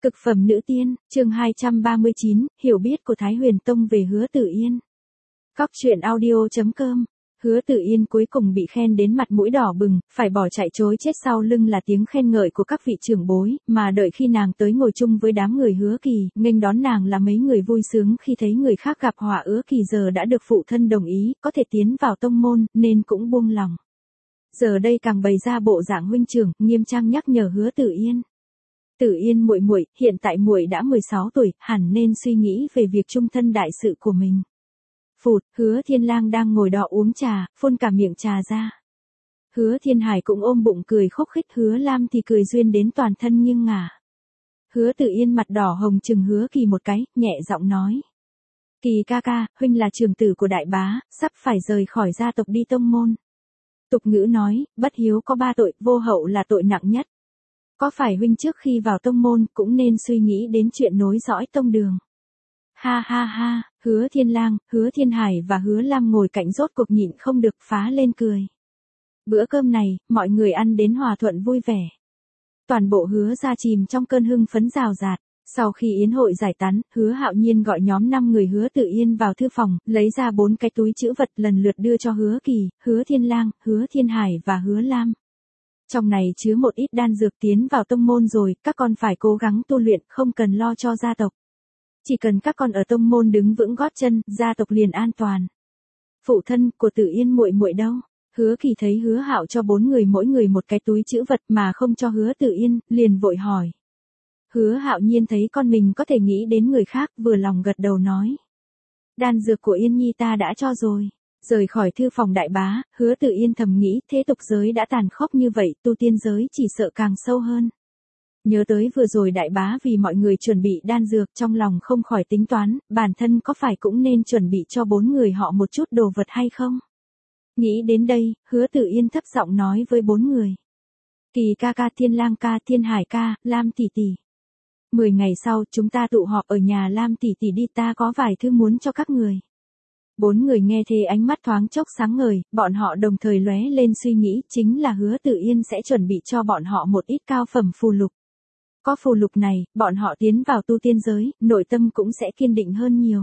Cực phẩm nữ tiên, chương 239, hiểu biết của Thái Huyền Tông về Hứa Tử Yên. Cóc truyện audio.com. Hứa Tử Yên cuối cùng bị khen đến mặt mũi đỏ bừng, phải bỏ chạy trối chết, sau lưng là tiếng khen ngợi của các vị trưởng bối, mà đợi khi nàng tới ngồi chung với đám người Hứa Kỳ, nghênh đón nàng là mấy người vui sướng khi thấy người khác gặp họa. Hứa Kỳ giờ đã được phụ thân đồng ý, có thể tiến vào tông môn, nên cũng buông lòng. Giờ đây càng bày ra bộ dạng huynh trưởng, nghiêm trang nhắc nhở Hứa Tử Yên. Tử Yên muội muội, hiện tại muội đã 16 tuổi, hẳn nên suy nghĩ về việc chung thân đại sự của mình. Phụt, Hứa Thiên Lang đang ngồi đó uống trà, phun cả miệng trà ra. Hứa Thiên Hải cũng ôm bụng cười khúc khích, Hứa Lam thì cười duyên đến toàn thân nghiêng ngả. Hứa Tử Yên mặt đỏ hồng chừng Hứa Kỳ một cái, nhẹ giọng nói: "Kỳ ca ca, huynh là trưởng tử của đại bá, sắp phải rời khỏi gia tộc đi tông môn. Tục ngữ nói, bất hiếu có 3 tội, vô hậu là tội nặng nhất. Có phải huynh trước khi vào tông môn cũng nên suy nghĩ đến chuyện nối dõi tông đường?" Ha ha ha, Hứa Thiên Lang, Hứa Thiên Hải và Hứa Lam ngồi cạnh rốt cuộc nhịn không được phá lên cười. Bữa cơm này, mọi người ăn đến hòa thuận vui vẻ. Toàn bộ Hứa gia chìm trong cơn hưng phấn rào rạt. Sau khi yến hội giải tán, Hứa Hạo Nhiên gọi nhóm 5 người Hứa Tử Yên vào thư phòng, lấy ra 4 cái túi trữ vật lần lượt đưa cho Hứa Kỳ, Hứa Thiên Lang, Hứa Thiên Hải và Hứa Lam. Trong này chứa một ít đan dược, tiến vào tông môn rồi, các con phải cố gắng tu luyện, không cần lo cho gia tộc. Chỉ cần các con ở tông môn đứng vững gót chân, gia tộc liền an toàn. Phụ thân của Tử Yên muội muội đâu? Hứa Kỳ thấy Hứa Hạo cho 4 người mỗi người một cái túi trữ vật mà không cho Hứa Tử Yên, liền vội hỏi. Hứa Hạo Nhiên thấy con mình có thể nghĩ đến người khác, vừa lòng gật đầu nói: "Đan dược của Yên Nhi ta đã cho rồi." Rời khỏi thư phòng đại bá, Hứa Tử Yên thầm nghĩ, thế tục giới đã tàn khốc như vậy, tu tiên giới chỉ sợ càng sâu hơn. Nhớ tới vừa rồi đại bá vì mọi người chuẩn bị đan dược, trong lòng không khỏi tính toán, bản thân có phải cũng nên chuẩn bị cho 4 người họ một chút đồ vật hay không? Nghĩ đến đây, Hứa Tử Yên thấp giọng nói với 4 người: "Kỳ ca ca, Thiên Lang ca, Thiên Hải ca, Lam tỷ tỷ. 10 ngày sau chúng ta tụ họp ở nhà Lam tỷ tỷ đi, ta có vài thứ muốn cho các người." 4 người nghe thế ánh mắt thoáng chốc sáng ngời, bọn họ đồng thời lóe lên suy nghĩ, chính là Hứa Tử Yên sẽ chuẩn bị cho bọn họ một ít cao phẩm phù lục. Có phù lục này, bọn họ tiến vào tu tiên giới, nội tâm cũng sẽ kiên định hơn nhiều.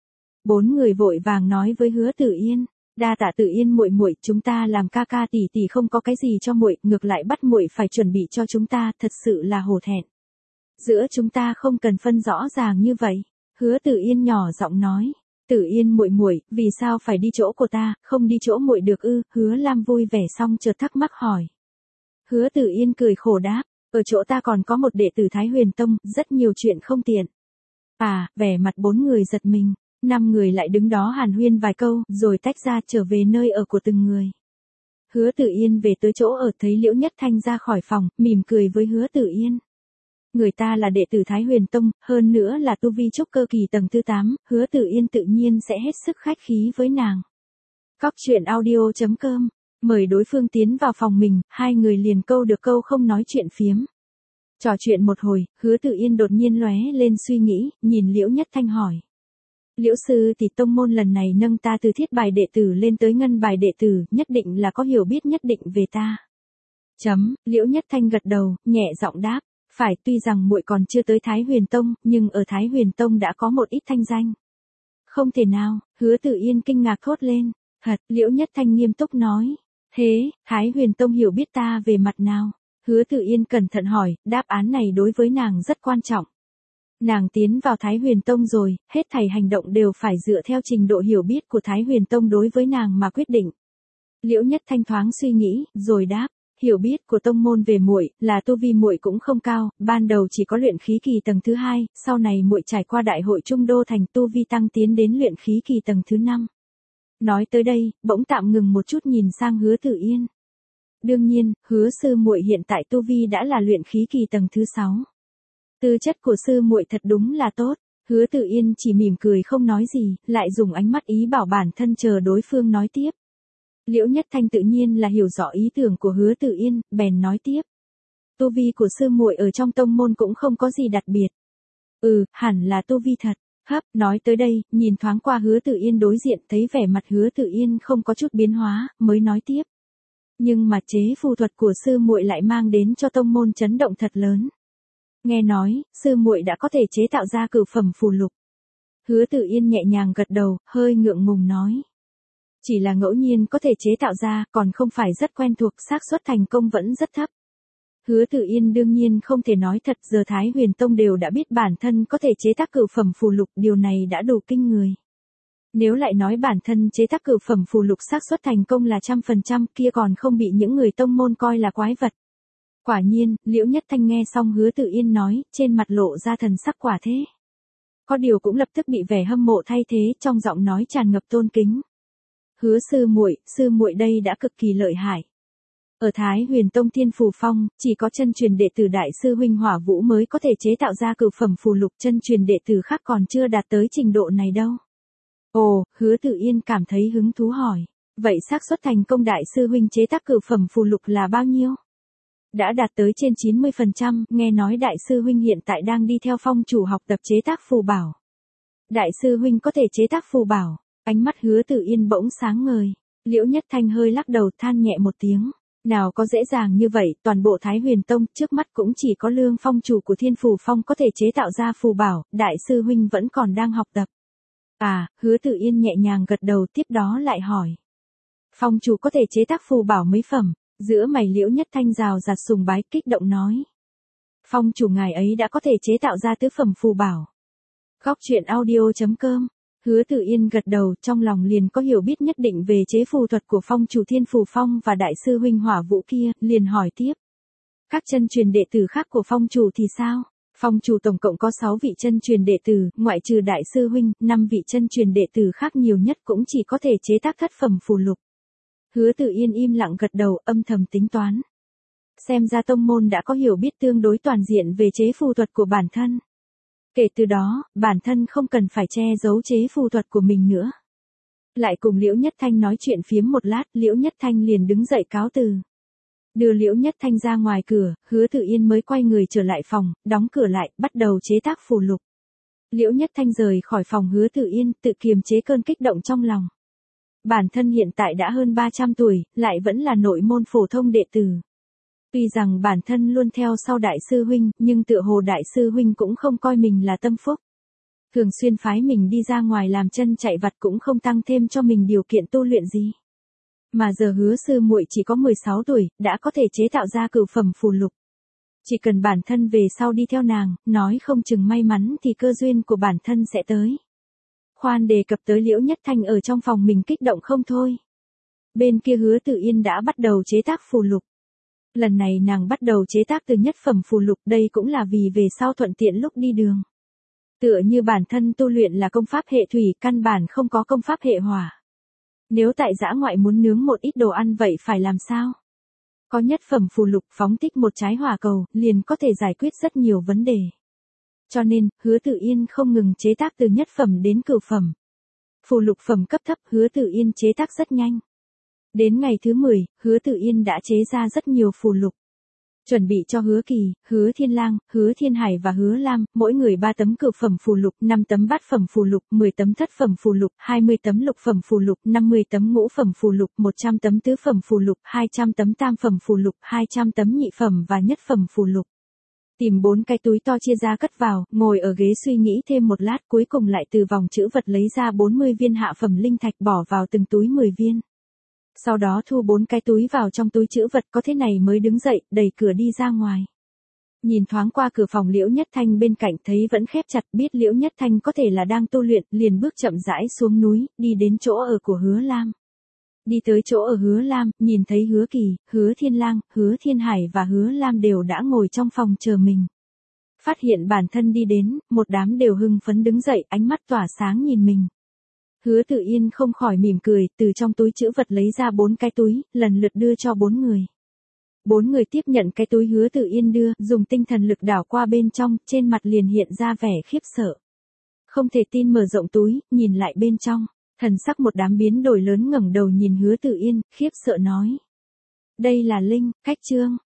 4 người vội vàng nói với Hứa Tử Yên: "Đa tạ Tử Yên muội muội, chúng ta làm ca ca tỷ tỷ không có cái gì cho muội, ngược lại bắt muội phải chuẩn bị cho chúng ta, thật sự là hổ thẹn. Giữa chúng ta không cần phân rõ ràng như vậy." Hứa Tử Yên nhỏ giọng nói: "Tử Yên muội muội, vì sao phải đi chỗ của ta, không đi chỗ muội được ư?" Hứa Lam vui vẻ xong chợt thắc mắc hỏi. Hứa Tử Yên cười khổ đáp: "Ở chỗ ta còn có một đệ tử Thái Huyền Tông, rất nhiều chuyện không tiện." À, vẻ mặt 4 người giật mình, 5 người lại đứng đó hàn huyên vài câu, rồi tách ra trở về nơi ở của từng người. Hứa Tử Yên về tới chỗ ở, thấy Liễu Nhất Thanh ra khỏi phòng, mỉm cười với Hứa Tử Yên. Người ta là đệ tử Thái Huyền Tông, hơn nữa là tu vi trúc cơ kỳ tầng thứ 8, Hứa Tử Yên tự nhiên sẽ hết sức khách khí với nàng. Cóc truyện audio.com. Mời đối phương tiến vào phòng mình, hai người liền câu được câu không nói chuyện phiếm. Trò chuyện một hồi, Hứa Tử Yên đột nhiên lóe lên suy nghĩ, nhìn Liễu Nhất Thanh hỏi: "Liễu sư tỷ, tông môn lần này nâng ta từ thiết bài đệ tử lên tới ngân bài đệ tử, nhất định là có hiểu biết nhất định về ta." Liễu Nhất Thanh gật đầu, nhẹ giọng đáp: "Phải, tuy rằng muội còn chưa tới Thái Huyền Tông, nhưng ở Thái Huyền Tông đã có một ít thanh danh." "Không thể nào." Hứa Tử Yên kinh ngạc thốt lên. "Thật." Liễu Nhất Thanh nghiêm túc nói. "Thế, Thái Huyền Tông hiểu biết ta về mặt nào?" Hứa Tử Yên cẩn thận hỏi, đáp án này đối với nàng rất quan trọng. Nàng tiến vào Thái Huyền Tông rồi, hết thảy hành động đều phải dựa theo trình độ hiểu biết của Thái Huyền Tông đối với nàng mà quyết định. Liễu Nhất Thanh thoáng suy nghĩ, rồi đáp: "Hiểu biết của tông môn về muội là tu vi muội cũng không cao, ban đầu chỉ có luyện khí kỳ tầng thứ 2, sau này muội trải qua đại hội Trung Đô thành tu vi tăng tiến đến luyện khí kỳ tầng thứ 5. Nói tới đây, bỗng tạm ngừng một chút nhìn sang Hứa Tử Yên. "Đương nhiên, Hứa sư muội hiện tại tu vi đã là luyện khí kỳ tầng thứ 6. Tư chất của sư muội thật đúng là tốt." Hứa Tử Yên chỉ mỉm cười không nói gì, lại dùng ánh mắt ý bảo bản thân chờ đối phương nói tiếp. Liễu Nhất Thanh tự nhiên là hiểu rõ ý tưởng của Hứa Tử Yên, bèn nói tiếp: "Tu vi của sư muội ở trong tông môn cũng không có gì đặc biệt." Hẳn là tu vi thật." Nói tới đây, nhìn thoáng qua Hứa Tử Yên đối diện, thấy vẻ mặt Hứa Tử Yên không có chút biến hóa, mới nói tiếp: "Nhưng mà chế phù thuật của sư muội lại mang đến cho tông môn chấn động thật lớn. Nghe nói, sư muội đã có thể chế tạo ra cửu phẩm phù lục. Hứa Tử Yên nhẹ nhàng gật đầu, hơi ngượng ngùng nói. Chỉ là ngẫu nhiên có thể chế tạo ra, còn không phải rất quen thuộc, xác suất thành công vẫn rất thấp. Hứa Tử Yên đương nhiên không thể nói thật, giờ Thái Huyền Tông đều đã biết bản thân có thể chế tác cửu phẩm phù lục, điều này đã đủ kinh người. Nếu lại nói bản thân chế tác cửu phẩm phù lục xác suất thành công là 100%, kia còn không bị những người tông môn coi là quái vật. Quả nhiên, Liễu Nhất Thanh nghe xong Hứa Tử Yên nói, trên mặt lộ ra thần sắc quả thế. Có điều cũng lập tức bị vẻ hâm mộ thay thế, trong giọng nói tràn ngập tôn kính. Hứa sư muội đây đã cực kỳ lợi hại. Ở Thái Huyền Tông Thiên Phù Phong, chỉ có chân truyền đệ tử đại sư huynh Hỏa Vũ mới có thể chế tạo ra cửu phẩm phù lục, chân truyền đệ tử khác còn chưa đạt tới trình độ này đâu. Ồ, Hứa Tử Yên cảm thấy hứng thú hỏi, vậy xác suất thành công đại sư huynh chế tác cửu phẩm phù lục là bao nhiêu? Đã đạt tới trên 90%, nghe nói đại sư huynh hiện tại đang đi theo Phong chủ học tập chế tác phù bảo. Đại sư huynh có thể chế tác phù bảo, ánh mắt Hứa Tử Yên bỗng sáng ngời. Liễu Nhất Thanh hơi lắc đầu than nhẹ một tiếng. Nào có dễ dàng như vậy, toàn bộ Thái Huyền Tông trước mắt cũng chỉ có Lương Phong chủ của Thiên Phù Phong có thể chế tạo ra phù bảo, đại sư huynh vẫn còn đang học tập. À, Hứa Tử Yên nhẹ nhàng gật đầu, tiếp đó lại hỏi. Phong chủ có thể chế tác phù bảo mấy phẩm? Giữa mày Liễu Nhất Thanh rào rạt sùng bái, kích động nói. Phong chủ ngài ấy đã có thể chế tạo ra tứ phẩm phù bảo. Góc truyện audio.com. Hứa Tử Yên gật đầu, trong lòng liền có hiểu biết nhất định về chế phù thuật của Phong chủ Thiên Phù Phong và đại sư huynh Hỏa Vũ kia, liền hỏi tiếp. Các chân truyền đệ tử khác của Phong chủ thì sao? Phong chủ tổng cộng có 6 vị chân truyền đệ tử, ngoại trừ đại sư huynh, 5 vị chân truyền đệ tử khác nhiều nhất cũng chỉ có thể chế tác thất phẩm phù lục. Hứa Tử Yên im lặng gật đầu, âm thầm tính toán. Xem ra tông môn đã có hiểu biết tương đối toàn diện về chế phù thuật của bản thân. Kể từ đó, bản thân không cần phải che giấu chế phù thuật của mình nữa. Lại cùng Liễu Nhất Thanh nói chuyện phiếm một lát, Liễu Nhất Thanh liền đứng dậy cáo từ. Đưa Liễu Nhất Thanh ra ngoài cửa, Hứa Tử Yên mới quay người trở lại phòng, đóng cửa lại, bắt đầu chế tác phù lục. Liễu Nhất Thanh rời khỏi phòng Hứa Tử Yên, tự kiềm chế cơn kích động trong lòng. Bản thân hiện tại đã hơn 300 tuổi, lại vẫn là nội môn phổ thông đệ tử. Tuy rằng bản thân luôn theo sau đại sư huynh, nhưng tựa hồ đại sư huynh cũng không coi mình là tâm phúc. Thường xuyên phái mình đi ra ngoài làm chân chạy vặt cũng không tăng thêm cho mình điều kiện tu luyện gì. Mà giờ Hứa sư muội chỉ có 16 tuổi, đã có thể chế tạo ra cửu phẩm phù lục. Chỉ cần bản thân về sau đi theo nàng, nói không chừng may mắn thì cơ duyên của bản thân sẽ tới. Khoan đề cập tới Liễu Nhất Thanh ở trong phòng mình kích động không thôi. Bên kia Hứa Tử Yên đã bắt đầu chế tác phù lục. Lần này nàng bắt đầu chế tác từ nhất phẩm phù lục, đây cũng là vì về sau thuận tiện lúc đi đường. Tựa như bản thân tu luyện là công pháp hệ thủy, căn bản không có công pháp hệ hỏa. Nếu tại dã ngoại muốn nướng một ít đồ ăn vậy phải làm sao? Có nhất phẩm phù lục, phóng thích một trái hỏa cầu, liền có thể giải quyết rất nhiều vấn đề. Cho nên, Hứa Tử Yên không ngừng chế tác từ nhất phẩm đến cửu phẩm. Phù lục phẩm cấp thấp, Hứa Tử Yên chế tác rất nhanh. Đến ngày thứ 10, Hứa Tử Yên đã chế ra rất nhiều phù lục. Chuẩn bị cho Hứa Kỳ, Hứa Thiên Lang, Hứa Thiên Hải và Hứa Lam, mỗi người 3 tấm cửu phẩm phù lục, 5 tấm bát phẩm phù lục, 10 tấm thất phẩm phù lục, 20 tấm lục phẩm phù lục, 50 tấm ngũ phẩm phù lục, 100 tấm tứ phẩm phù lục, 200 tấm tam phẩm phù lục, 200 tấm nhị phẩm và nhất phẩm phù lục. Tìm 4 cái túi to chia ra cất vào, ngồi ở ghế suy nghĩ thêm một lát, cuối cùng lại từ vòng trữ vật lấy ra 40 viên hạ phẩm linh thạch bỏ vào từng túi 10 viên. Sau đó thu 4 cái túi vào trong túi trữ vật, có thế này mới đứng dậy, đẩy cửa đi ra ngoài. Nhìn thoáng qua cửa phòng Liễu Nhất Thanh bên cạnh thấy vẫn khép chặt, biết Liễu Nhất Thanh có thể là đang tu luyện, liền bước chậm rãi xuống núi, đi đến chỗ ở của Hứa Lam. Đi tới chỗ ở Hứa Lam, nhìn thấy Hứa Kỳ, Hứa Thiên Lang, Hứa Thiên Hải và Hứa Lam đều đã ngồi trong phòng chờ mình. Phát hiện bản thân đi đến, một đám đều hưng phấn đứng dậy, ánh mắt tỏa sáng nhìn mình. Hứa Tử Yên không khỏi mỉm cười, từ trong túi trữ vật lấy ra 4 cái túi, lần lượt đưa cho 4 người. 4 người tiếp nhận cái túi Hứa Tử Yên đưa, dùng tinh thần lực đảo qua bên trong, trên mặt liền hiện ra vẻ khiếp sợ. Không thể tin mở rộng túi, nhìn lại bên trong, thần sắc một đám biến đổi lớn ngẩng đầu nhìn Hứa Tử Yên, khiếp sợ nói. Đây là linh, cách chương.